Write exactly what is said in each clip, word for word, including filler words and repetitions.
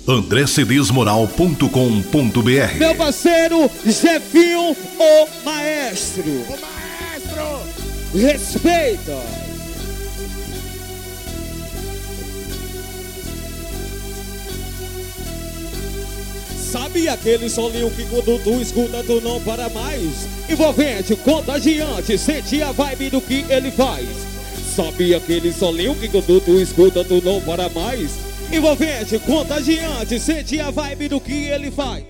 andré cedês moral ponto com ponto br. Meu parceiro Jefinho, o maestro. O maestro. Respeita. Sabe aquele solinho que quando tu escuta tu não para mais? Envolvente, contagiante, sente a vibe do que ele faz. Sabe aquele solinho que quando tu escuta tu não para mais? Envolvente, contagiante, sente a vibe do que ele faz.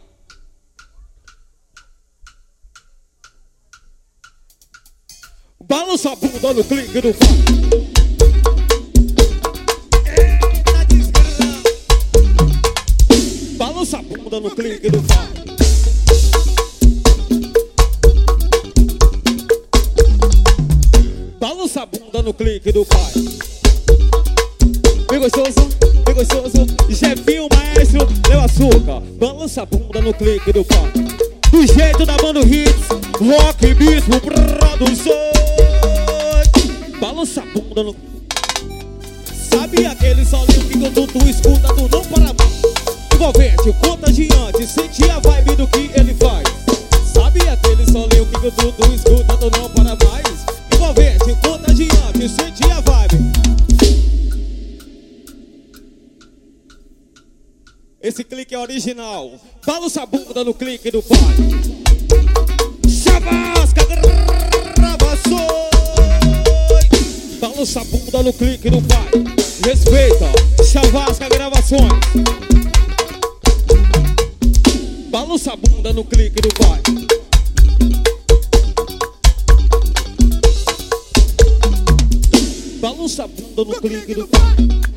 Balança a bunda no clique do faz. Balança a bunda no clique do pai. Balança a bunda no clique do pai. Bem gostoso, bem gostoso. Jefinho, maestro, meu açúcar. Balança a bunda no clique do pai. Do jeito da banda Hits, Rock Bispo Produções. Balança a bunda no. Sabe aquele solinho que quando tu escuta tu não para mais? Envolvente, contagiante, sente a vibe do que ele faz. Sabe aquele solinho que quando tu escuta tu não para mais? Envolvente, contagiante, sente a vibe. Esse clique é original. Balança a bunda no clique do pai. Chavasca gravações. Balança a bunda no clique do pai. Respeita, Chavasca gravações. Balança a bunda no clique do pai. Balança a bunda no clique do pai.